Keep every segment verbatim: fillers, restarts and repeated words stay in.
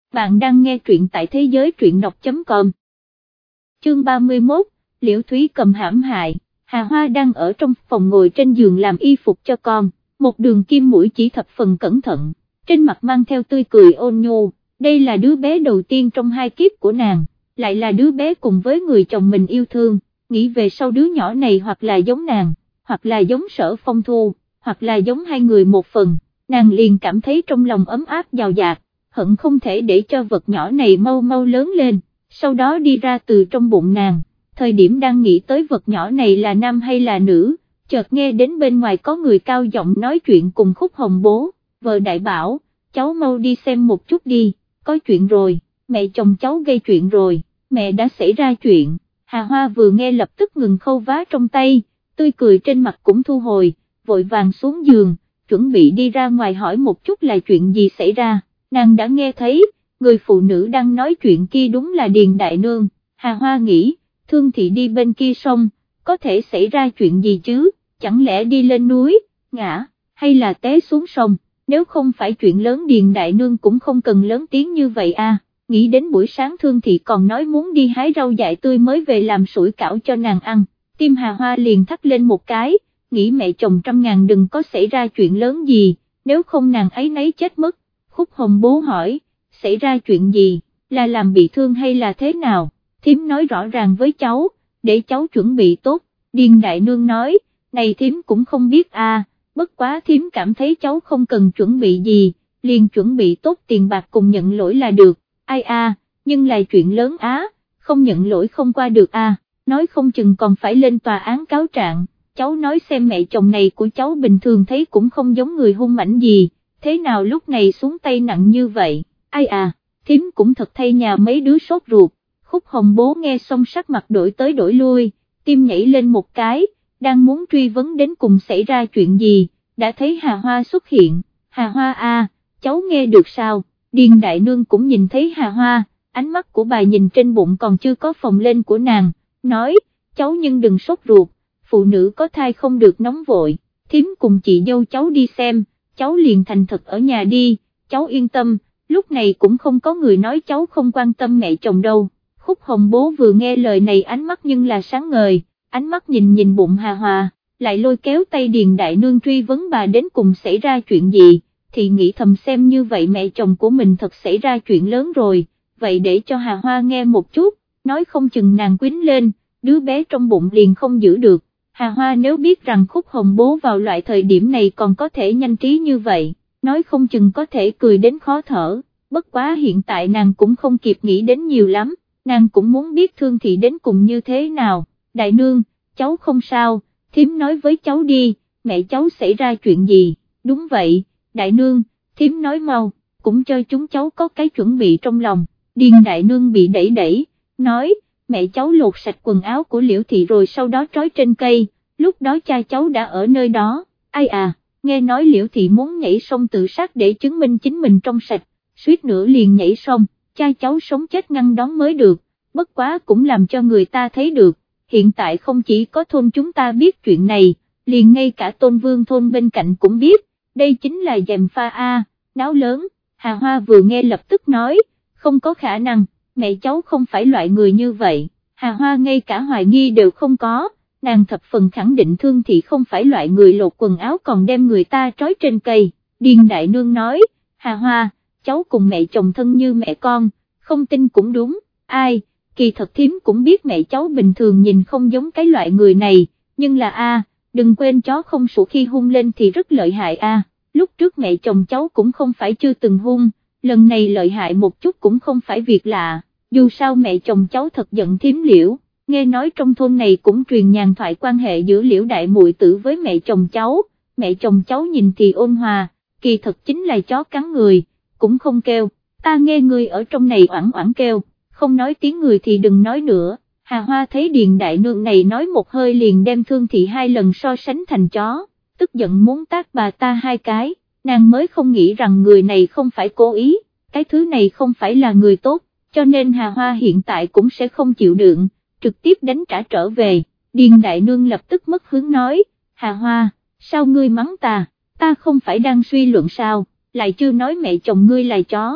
bạn đang nghe truyện tại thế giới truyện đọc chấm com. Chương ba mươi mốt, Liễu Thúy cầm hãm hại. Hà Hoa đang ở trong phòng ngồi trên giường làm y phục cho con, một đường kim mũi chỉ thập phần cẩn thận, trên mặt mang theo tươi cười ôn nhu, đây là đứa bé đầu tiên trong hai kiếp của nàng, lại là đứa bé cùng với người chồng mình yêu thương, nghĩ về sau đứa nhỏ này hoặc là giống nàng, hoặc là giống Sở Phong Thu, hoặc là giống hai người một phần, nàng liền cảm thấy trong lòng ấm áp dào dạt, hận không thể để cho vật nhỏ này mau mau lớn lên, sau đó đi ra từ trong bụng nàng. Thời điểm đang nghĩ tới vật nhỏ này là nam hay là nữ, chợt nghe đến bên ngoài có người cao giọng nói chuyện cùng Khúc Hồng bố, vợ đại bảo, cháu mau đi xem một chút đi, có chuyện rồi, mẹ chồng cháu gây chuyện rồi, mẹ đã xảy ra chuyện. Hà Hoa vừa nghe lập tức ngừng khâu vá trong tay, tươi cười trên mặt cũng thu hồi, vội vàng xuống giường, chuẩn bị đi ra ngoài hỏi một chút là chuyện gì xảy ra, nàng đã nghe thấy, người phụ nữ đang nói chuyện kia đúng là Điền Đại Nương. Hà Hoa nghĩ, Thương Thị đi bên kia sông, có thể xảy ra chuyện gì chứ, chẳng lẽ đi lên núi, ngã, hay là té xuống sông, nếu không phải chuyện lớn Điền Đại Nương cũng không cần lớn tiếng như vậy à, nghĩ đến buổi sáng Thương Thị còn nói muốn đi hái rau dại tươi mới về làm sủi cảo cho nàng ăn, tim Hà Hoa liền thắt lên một cái, nghĩ mẹ chồng trăm ngàn đừng có xảy ra chuyện lớn gì, nếu không nàng ấy nấy chết mất. Khúc Hồng bố hỏi, xảy ra chuyện gì, là làm bị thương hay là thế nào? Thím nói rõ ràng với cháu, để cháu chuẩn bị tốt. Điền Đại Nương nói, này thím cũng không biết à, bất quá thím cảm thấy cháu không cần chuẩn bị gì, liền chuẩn bị tốt tiền bạc cùng nhận lỗi là được. Ai à, nhưng là chuyện lớn á, không nhận lỗi không qua được à, nói không chừng còn phải lên tòa án cáo trạng. Cháu nói xem mẹ chồng này của cháu bình thường thấy cũng không giống người hung mãnh gì, thế nào lúc này xuống tay nặng như vậy, ai à, thím cũng thật thay nhà mấy đứa sốt ruột. Khúc Hồng bố nghe xong sắc mặt đổi tới đổi lui, tim nhảy lên một cái, đang muốn truy vấn đến cùng xảy ra chuyện gì, đã thấy Hà Hoa xuất hiện. Hà Hoa à, cháu nghe được sao? Điền Đại Nương cũng nhìn thấy Hà Hoa, ánh mắt của bà nhìn trên bụng còn chưa có phồng lên của nàng, nói, cháu nhưng đừng sốt ruột, phụ nữ có thai không được nóng vội, thím cùng chị dâu cháu đi xem, cháu liền thành thật ở nhà đi, cháu yên tâm, lúc này cũng không có người nói cháu không quan tâm mẹ chồng đâu. Khúc Hồng bố vừa nghe lời này ánh mắt nhưng là sáng ngời, ánh mắt nhìn nhìn bụng Hà Hoa, lại lôi kéo tay Điền Đại Nương truy vấn bà đến cùng xảy ra chuyện gì, thì nghĩ thầm xem như vậy mẹ chồng của mình thật xảy ra chuyện lớn rồi, vậy để cho Hà Hoa nghe một chút, nói không chừng nàng quýnh lên, đứa bé trong bụng liền không giữ được. Hà Hoa nếu biết rằng Khúc Hồng bố vào loại thời điểm này còn có thể nhanh trí như vậy, nói không chừng có thể cười đến khó thở, bất quá hiện tại nàng cũng không kịp nghĩ đến nhiều lắm. Nàng cũng muốn biết Thương Thị đến cùng như thế nào. Đại Nương, cháu không sao, thím nói với cháu đi, mẹ cháu xảy ra chuyện gì? Đúng vậy, Đại Nương, thím nói mau, cũng cho chúng cháu có cái chuẩn bị trong lòng. Điền Đại Nương bị đẩy đẩy, nói, mẹ cháu lột sạch quần áo của Liễu Thị rồi sau đó trói trên cây, lúc đó cha cháu đã ở nơi đó. Ai à, nghe nói Liễu Thị muốn nhảy sông tự sát để chứng minh chính mình trong sạch, suýt nữa liền nhảy sông. Cha cháu sống chết ngăn đón mới được, bất quá cũng làm cho người ta thấy được, hiện tại không chỉ có thôn chúng ta biết chuyện này, liền ngay cả Tôn Vương thôn bên cạnh cũng biết, đây chính là gièm pha a, náo lớn. Hà Hoa vừa nghe lập tức nói, không có khả năng, mẹ cháu không phải loại người như vậy. Hà Hoa ngay cả hoài nghi đều không có, nàng thập phần khẳng định Thương Thị không phải loại người lột quần áo còn đem người ta trói trên cây. Điền Đại Nương nói, Hà Hoa, cháu cùng mẹ chồng thân như mẹ con, không tin cũng đúng, ai, kỳ thật thím cũng biết mẹ cháu bình thường nhìn không giống cái loại người này, nhưng là a, đừng quên chó không sủa khi hung lên thì rất lợi hại a, lúc trước mẹ chồng cháu cũng không phải chưa từng hung, lần này lợi hại một chút cũng không phải việc lạ, dù sao mẹ chồng cháu thật giận thím Liễu, nghe nói trong thôn này cũng truyền nhàn thoại quan hệ giữa Liễu đại muội tử với mẹ chồng cháu, mẹ chồng cháu nhìn thì ôn hòa, kỳ thật chính là chó cắn người, cũng không kêu, ta nghe người ở trong này oảng oảng kêu, không nói tiếng người thì đừng nói nữa. Hà Hoa thấy Điền Đại Nương này nói một hơi liền đem Thương Thị hai lần so sánh thành chó, tức giận muốn tát bà ta hai cái, nàng mới không nghĩ rằng người này không phải cố ý, cái thứ này không phải là người tốt, cho nên Hà Hoa hiện tại cũng sẽ không chịu đựng, trực tiếp đánh trả trở về. Điền Đại Nương lập tức mất hứng nói, Hà Hoa, sao ngươi mắng ta, ta không phải đang suy luận sao, lại chưa nói mẹ chồng ngươi là chó,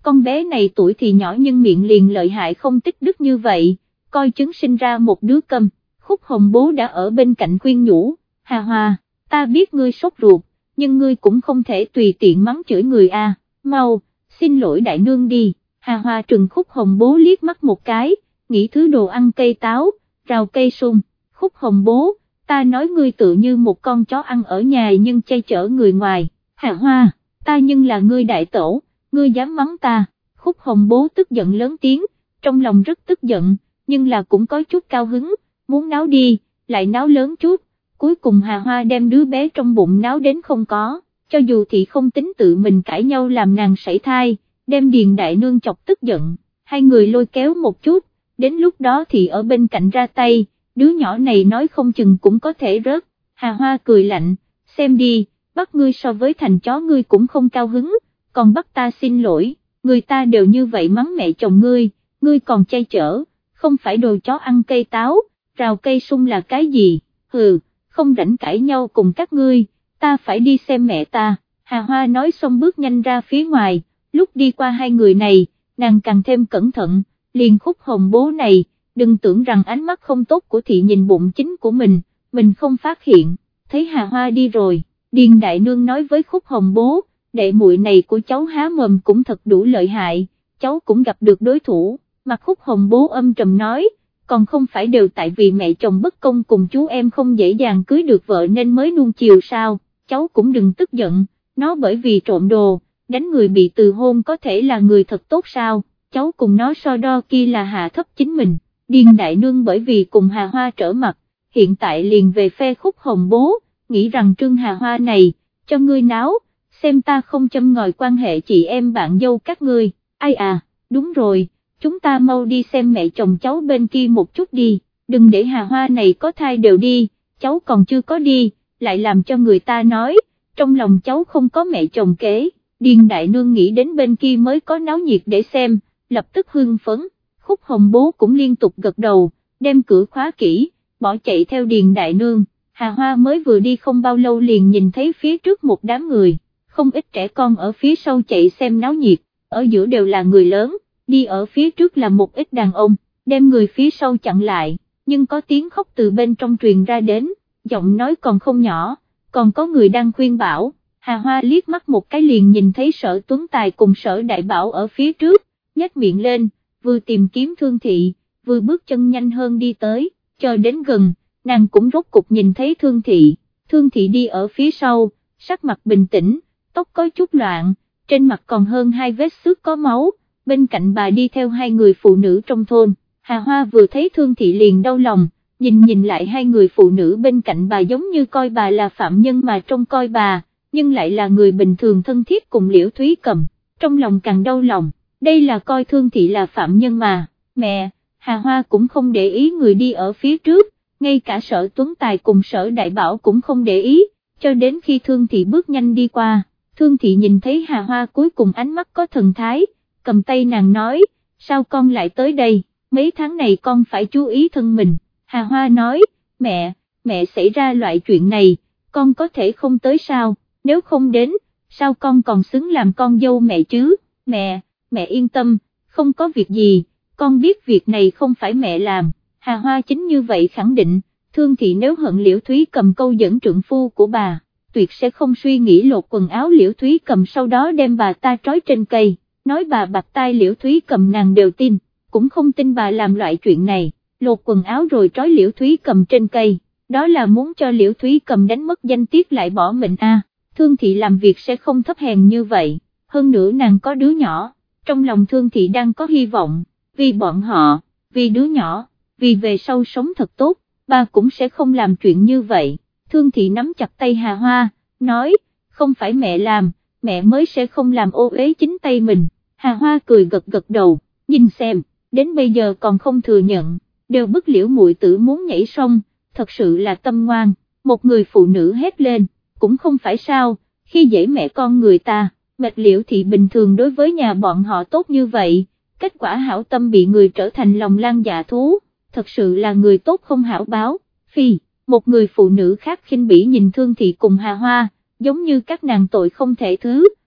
con bé này tuổi thì nhỏ nhưng miệng liền lợi hại không tích đức như vậy, coi chứng sinh ra một đứa câm. Khúc Hồng Bố đã ở bên cạnh khuyên nhủ, Hà Hoa, ta biết ngươi sốt ruột, nhưng ngươi cũng không thể tùy tiện mắng chửi người a. Mau, xin lỗi đại nương đi. Hà Hoa trừng Khúc Hồng Bố liếc mắt một cái, nghĩ thứ đồ ăn cây táo, rào cây sung. Khúc Hồng Bố, ta nói ngươi tự như một con chó ăn ở nhà nhưng chay chở người ngoài. Hà Hoa, ta nhưng là ngươi đại tổ, ngươi dám mắng ta. Khúc Hồng Bố tức giận lớn tiếng, trong lòng rất tức giận, nhưng là cũng có chút cao hứng, muốn náo đi, lại náo lớn chút. Cuối cùng Hà Hoa đem đứa bé trong bụng náo đến không có, cho dù thị không tính tự mình cãi nhau làm nàng sảy thai, đem Điền đại nương chọc tức giận, hai người lôi kéo một chút, đến lúc đó thì ở bên cạnh ra tay, đứa nhỏ này nói không chừng cũng có thể rớt. Hà Hoa cười lạnh, xem đi, bắt ngươi so với thành chó ngươi cũng không cao hứng, còn bắt ta xin lỗi, người ta đều như vậy mắng mẹ chồng ngươi, ngươi còn chay chở, không phải đồ chó ăn cây táo, rào cây sung là cái gì, hừ, không rảnh cãi nhau cùng các ngươi, ta phải đi xem mẹ ta. Hà Hoa nói xong bước nhanh ra phía ngoài, lúc đi qua hai người này, nàng càng thêm cẩn thận, liền Khúc Hồng Bố này, đừng tưởng rằng ánh mắt không tốt của thị nhìn bụng chính của mình, mình không phát hiện. Thấy Hà Hoa đi rồi, Điền đại nương nói với Khúc Hồng Bố, đệ muội này của cháu há mồm cũng thật đủ lợi hại, cháu cũng gặp được đối thủ. Mặt Khúc Hồng Bố âm trầm nói, còn không phải đều tại vì mẹ chồng bất công cùng chú em không dễ dàng cưới được vợ nên mới nuông chiều sao, cháu cũng đừng tức giận, nó bởi vì trộm đồ, đánh người bị từ hôn có thể là người thật tốt sao, cháu cùng nó so đo kia là hạ thấp chính mình. Điền đại nương bởi vì cùng Hà Hoa trở mặt, hiện tại liền về phe Khúc Hồng Bố, nghĩ rằng Trương Hà Hoa này, cho ngươi náo, xem ta không châm ngòi quan hệ chị em bạn dâu các ngươi. Ai à, đúng rồi, chúng ta mau đi xem mẹ chồng cháu bên kia một chút đi, đừng để Hà Hoa này có thai đều đi, cháu còn chưa có đi, lại làm cho người ta nói, trong lòng cháu không có mẹ chồng kế. Điền đại nương nghĩ đến bên kia mới có náo nhiệt để xem, lập tức hưng phấn. Khúc Hồng Bố cũng liên tục gật đầu, đem cửa khóa kỹ, bỏ chạy theo Điền đại nương. Hà Hoa mới vừa đi không bao lâu liền nhìn thấy phía trước một đám người, không ít trẻ con ở phía sau chạy xem náo nhiệt, ở giữa đều là người lớn, đi ở phía trước là một ít đàn ông, đem người phía sau chặn lại, nhưng có tiếng khóc từ bên trong truyền ra đến, giọng nói còn không nhỏ, còn có người đang khuyên bảo. Hà Hoa liếc mắt một cái liền nhìn thấy Sở Tuấn Tài cùng Sở Đại Bảo ở phía trước, nhếch miệng lên, vừa tìm kiếm Thương Thị, vừa bước chân nhanh hơn đi tới, chờ đến gần, nàng cũng rốt cục nhìn thấy Thương Thị. Thương Thị đi ở phía sau, sắc mặt bình tĩnh, tóc có chút loạn, trên mặt còn hơn hai vết xước có máu, bên cạnh bà đi theo hai người phụ nữ trong thôn. Hà Hoa vừa thấy Thương Thị liền đau lòng, nhìn nhìn lại hai người phụ nữ bên cạnh bà giống như coi bà là phạm nhân mà trông coi bà, nhưng lại là người bình thường thân thiết cùng Liễu Thúy Cầm, trong lòng càng đau lòng, đây là coi Thương Thị là phạm nhân mà. Mẹ, Hà Hoa cũng không để ý người đi ở phía trước, ngay cả Sở Tuấn Tài cùng Sở Đại Bảo cũng không để ý, cho đến khi Thương Thị bước nhanh đi qua, Thương Thị nhìn thấy Hà Hoa cuối cùng ánh mắt có thần thái, cầm tay nàng nói, sao con lại tới đây, mấy tháng này con phải chú ý thân mình. Hà Hoa nói, mẹ, mẹ xảy ra loại chuyện này, con có thể không tới sao, nếu không đến, sao con còn xứng làm con dâu mẹ chứ. Mẹ, mẹ yên tâm, không có việc gì, con biết việc này không phải mẹ làm. Hà Hoa chính như vậy khẳng định, Thương Thị nếu hận Liễu Thúy Cầm câu dẫn trượng phu của bà, tuyệt sẽ không suy nghĩ lột quần áo Liễu Thúy Cầm sau đó đem bà ta trói trên cây, nói bà bạc tai Liễu Thúy Cầm nàng đều tin, cũng không tin bà làm loại chuyện này, lột quần áo rồi trói Liễu Thúy Cầm trên cây, đó là muốn cho Liễu Thúy Cầm đánh mất danh tiết lại bỏ mình a. À. Thương Thị làm việc sẽ không thấp hèn như vậy, hơn nữa nàng có đứa nhỏ, trong lòng Thương Thị đang có hy vọng, vì bọn họ, vì đứa nhỏ, vì về sau sống thật tốt, bà cũng sẽ không làm chuyện như vậy. Thương Thị nắm chặt tay Hà Hoa, nói, không phải mẹ làm, mẹ mới sẽ không làm ô uế chính tay mình. Hà Hoa cười gật gật đầu, nhìn xem, đến bây giờ còn không thừa nhận, đều bức Liễu muội tử muốn nhảy sông, thật sự là tâm ngoan. Một người phụ nữ hét lên, cũng không phải sao, khi dễ mẹ con người ta, Mệt Liễu Thị bình thường đối với nhà bọn họ tốt như vậy, kết quả hảo tâm bị người trở thành lòng lan dạ thú, thật sự là người tốt không hảo báo. Phi, một người phụ nữ khác khinh bỉ nhìn Thương Thị cùng Hà Hoa, giống như các nàng tội không thể thứ,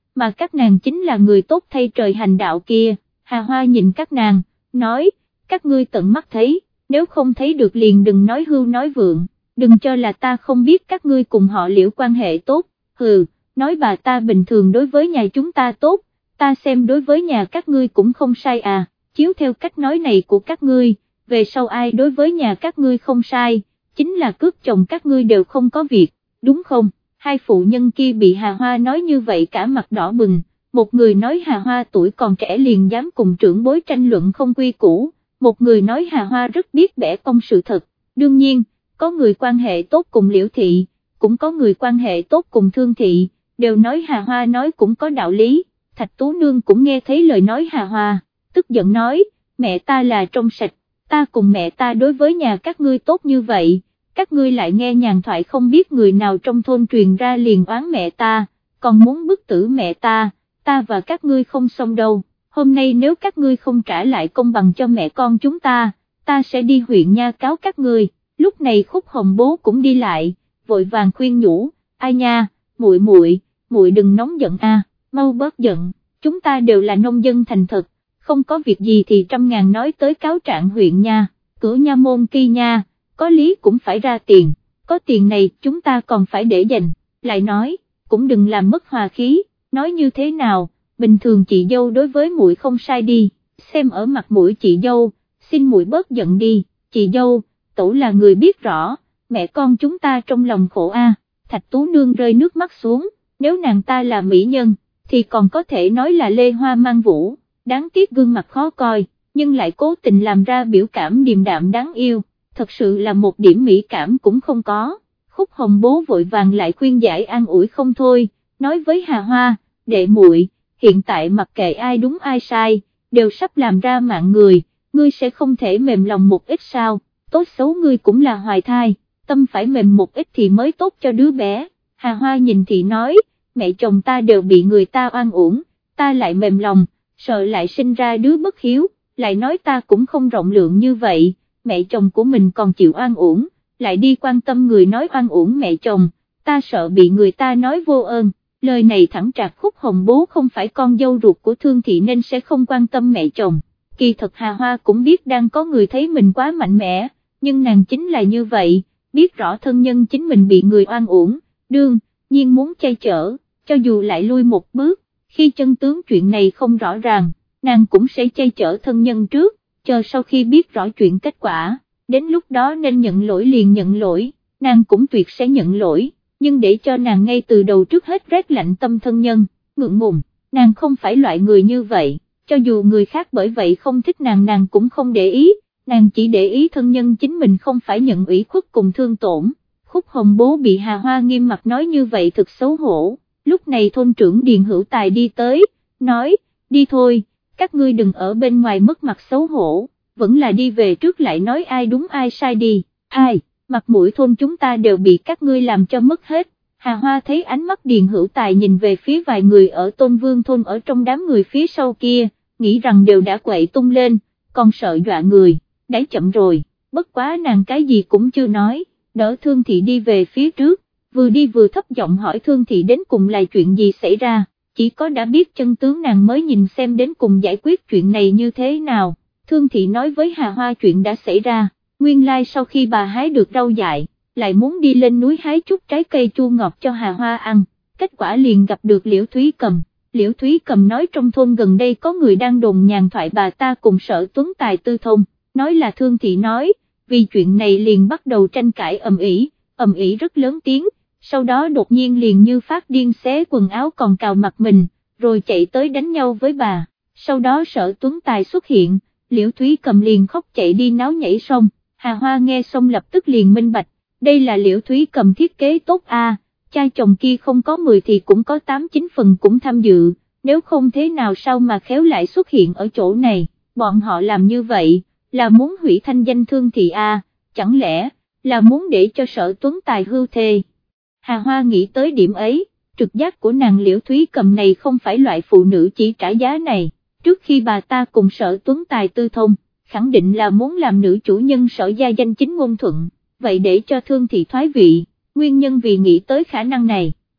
mà các nàng chính là người tốt thay trời hành đạo kia. Hà Hoa nhìn các nàng, nói, các ngươi tận mắt thấy, nếu không thấy được liền đừng nói hưu nói vượng, đừng cho là ta không biết các ngươi cùng họ Liễu quan hệ tốt, hừ, nói bà ta bình thường đối với nhà chúng ta tốt, ta xem đối với nhà các ngươi cũng không sai à, chiếu theo cách nói này của các ngươi, về sau ai đối với nhà các ngươi không sai, chính là cướp chồng các ngươi đều không có việc, đúng không? Hai phụ nhân kia bị Hà Hoa nói như vậy cả mặt đỏ bừng, một người nói Hà Hoa tuổi còn trẻ liền dám cùng trưởng bối tranh luận không quy củ, một người nói Hà Hoa rất biết bẻ cong sự thật, đương nhiên, có người quan hệ tốt cùng Liễu Thị, cũng có người quan hệ tốt cùng Thương Thị, đều nói Hà Hoa nói cũng có đạo lý. Thạch Tú Nương cũng nghe thấy lời nói Hà Hoa, tức giận nói, mẹ ta là trong sạch, ta cùng mẹ ta đối với nhà các ngươi tốt như vậy, các ngươi lại nghe nhàn thoại không biết người nào trong thôn truyền ra liền oán mẹ ta, còn muốn bức tử mẹ ta, ta và các ngươi không xong đâu, hôm nay nếu các ngươi không trả lại công bằng cho mẹ con chúng ta, ta sẽ đi huyện nha cáo các ngươi. Lúc này Khúc Hồng bố cũng đi lại, vội vàng khuyên nhủ, ai nha, muội muội, muội đừng nóng giận a, mau bớt giận, chúng ta đều là nông dân thành thật, không có việc gì thì trăm ngàn nói tới cáo trạng huyện nha, cửa nha môn kia nha, có lý cũng phải ra tiền, có tiền này chúng ta còn phải để dành, lại nói, cũng đừng làm mất hòa khí, nói như thế nào, bình thường chị dâu đối với muội không sai đi, xem ở mặt mũi chị dâu, xin muội bớt giận đi, chị dâu, tổ là người biết rõ, mẹ con chúng ta trong lòng khổ a. Thạch Tú Nương rơi nước mắt xuống, nếu nàng ta là mỹ nhân, thì còn có thể nói là lê hoa mang vũ, đáng tiếc gương mặt khó coi, nhưng lại cố tình làm ra biểu cảm điềm đạm đáng yêu, thật sự là một điểm mỹ cảm cũng không có. Khúc Hồng bố vội vàng lại khuyên giải an ủi không thôi, nói với Hà Hoa, đệ muội, hiện tại mặc kệ ai đúng ai sai, đều sắp làm ra mạng người, ngươi sẽ không thể mềm lòng một ít sao, tốt xấu ngươi cũng là hoài thai, tâm phải mềm một ít thì mới tốt cho đứa bé. Hà Hoa nhìn thì nói, mẹ chồng ta đều bị người ta oan uổng, ta lại mềm lòng, sợ lại sinh ra đứa bất hiếu, lại nói ta cũng không rộng lượng như vậy, mẹ chồng của mình còn chịu oan uổng, lại đi quan tâm người nói oan uổng mẹ chồng, ta sợ bị người ta nói vô ơn. Lời này thẳng trạc Khúc Hồng bố không phải con dâu ruột của Thương Thị nên sẽ không quan tâm mẹ chồng, kỳ thật Hà Hoa cũng biết đang có người thấy mình quá mạnh mẽ, nhưng nàng chính là như vậy, biết rõ thân nhân chính mình bị người oan uổng, đương nhiên muốn chay chở, cho dù lại lui một bước, khi chân tướng chuyện này không rõ ràng, nàng cũng sẽ chay chở thân nhân trước, chờ sau khi biết rõ chuyện kết quả, đến lúc đó nên nhận lỗi liền nhận lỗi, nàng cũng tuyệt sẽ nhận lỗi, nhưng để cho nàng ngay từ đầu trước hết rét lạnh tâm thân nhân, ngượng ngùng, nàng không phải loại người như vậy, cho dù người khác bởi vậy không thích nàng nàng cũng không để ý, nàng chỉ để ý thân nhân chính mình không phải nhận ủy khuất cùng thương tổn. Khúc Hồng bố bị Hà Hoa nghiêm mặt nói như vậy thực xấu hổ, lúc này thôn trưởng Điền Hữu Tài đi tới, nói, đi thôi, các ngươi đừng ở bên ngoài mất mặt xấu hổ, vẫn là đi về trước lại nói ai đúng ai sai đi, ai, mặt mũi thôn chúng ta đều bị các ngươi làm cho mất hết. Hà Hoa thấy ánh mắt Điền Hữu Tài nhìn về phía vài người ở Tôn Vương thôn ở trong đám người phía sau kia, nghĩ rằng đều đã quậy tung lên, còn sợ dọa người, đã chậm rồi, bất quá nàng cái gì cũng chưa nói, đỡ Thương Thị đi về phía trước, vừa đi vừa thấp giọng hỏi Thương Thị đến cùng là chuyện gì xảy ra, chỉ có đã biết chân tướng nàng mới nhìn xem đến cùng giải quyết chuyện này như thế nào. Thương Thị nói với Hà Hoa chuyện đã xảy ra, nguyên lai sau khi bà hái được rau dại, lại muốn đi lên núi hái chút trái cây chua ngọt cho Hà Hoa ăn, kết quả liền gặp được Liễu Thúy Cầm. Liễu Thúy Cầm nói trong thôn gần đây có người đang đồn nhàn thoại bà ta cùng Sở Tuấn Tài tư thông, nói là Thương Thị nói, vì chuyện này liền bắt đầu tranh cãi ầm ĩ, ầm ĩ rất lớn tiếng, sau đó đột nhiên liền như phát điên xé quần áo còn cào mặt mình, rồi chạy tới đánh nhau với bà, sau đó Sở Tuấn Tài xuất hiện, Liễu Thúy Cầm liền khóc chạy đi náo nhảy sông, Hà Hoa nghe xong lập tức liền minh bạch, đây là Liễu Thúy Cầm thiết kế tốt a, cha chồng kia không có mười thì cũng có tám chín phần cũng tham dự, nếu không thế nào sao mà khéo lại xuất hiện ở chỗ này, bọn họ làm như vậy, là muốn hủy thanh danh Thương Thị a, chẳng lẽ, là muốn để cho Sở Tuấn Tài hưu thê. Hà Hoa nghĩ tới điểm ấy, trực giác của nàng Liễu Thúy Cầm này không phải loại phụ nữ chỉ trả giá này, trước khi bà ta cùng Sở Tuấn Tài tư thông, khẳng định là muốn làm nữ chủ nhân Sở gia danh chính ngôn thuận, vậy để cho Thương Thị thoái vị, nguyên nhân vì nghĩ tới khả năng này,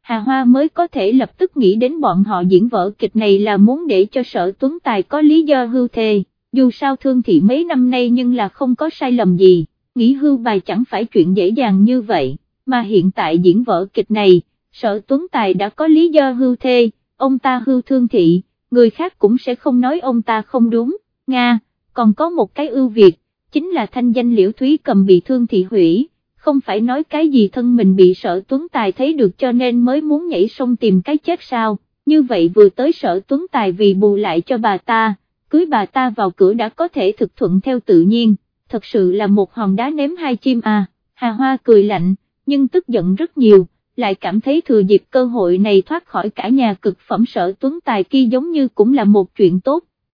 Hà Hoa mới có thể lập tức nghĩ đến bọn họ diễn vở kịch này là muốn để cho Sở Tuấn Tài có lý do hưu thê, dù sao Thương Thị mấy năm nay nhưng là không có sai lầm gì, nghĩ hưu bài chẳng phải chuyện dễ dàng như vậy, mà hiện tại diễn vở kịch này, Sở Tuấn Tài đã có lý do hưu thê, ông ta hưu Thương Thị, người khác cũng sẽ không nói ông ta không đúng, Nga, còn có một cái ưu việt, chính là thanh danh Liễu Thúy Cầm bị Thương Thị hủy, không phải nói cái gì thân mình bị Sở Tuấn Tài thấy được cho nên mới muốn nhảy sông tìm cái chết sao, như vậy vừa tới Sở Tuấn Tài vì bù lại cho bà ta, cưới bà ta vào cửa đã có thể thực thuận theo tự nhiên, thật sự là một hòn đá ném hai chim à, Hà Hoa cười lạnh, nhưng tức giận rất nhiều, lại cảm thấy thừa dịp cơ hội này thoát khỏi cả nhà cực phẩm Sở Tuấn Tài kia giống như cũng là một chuyện tốt,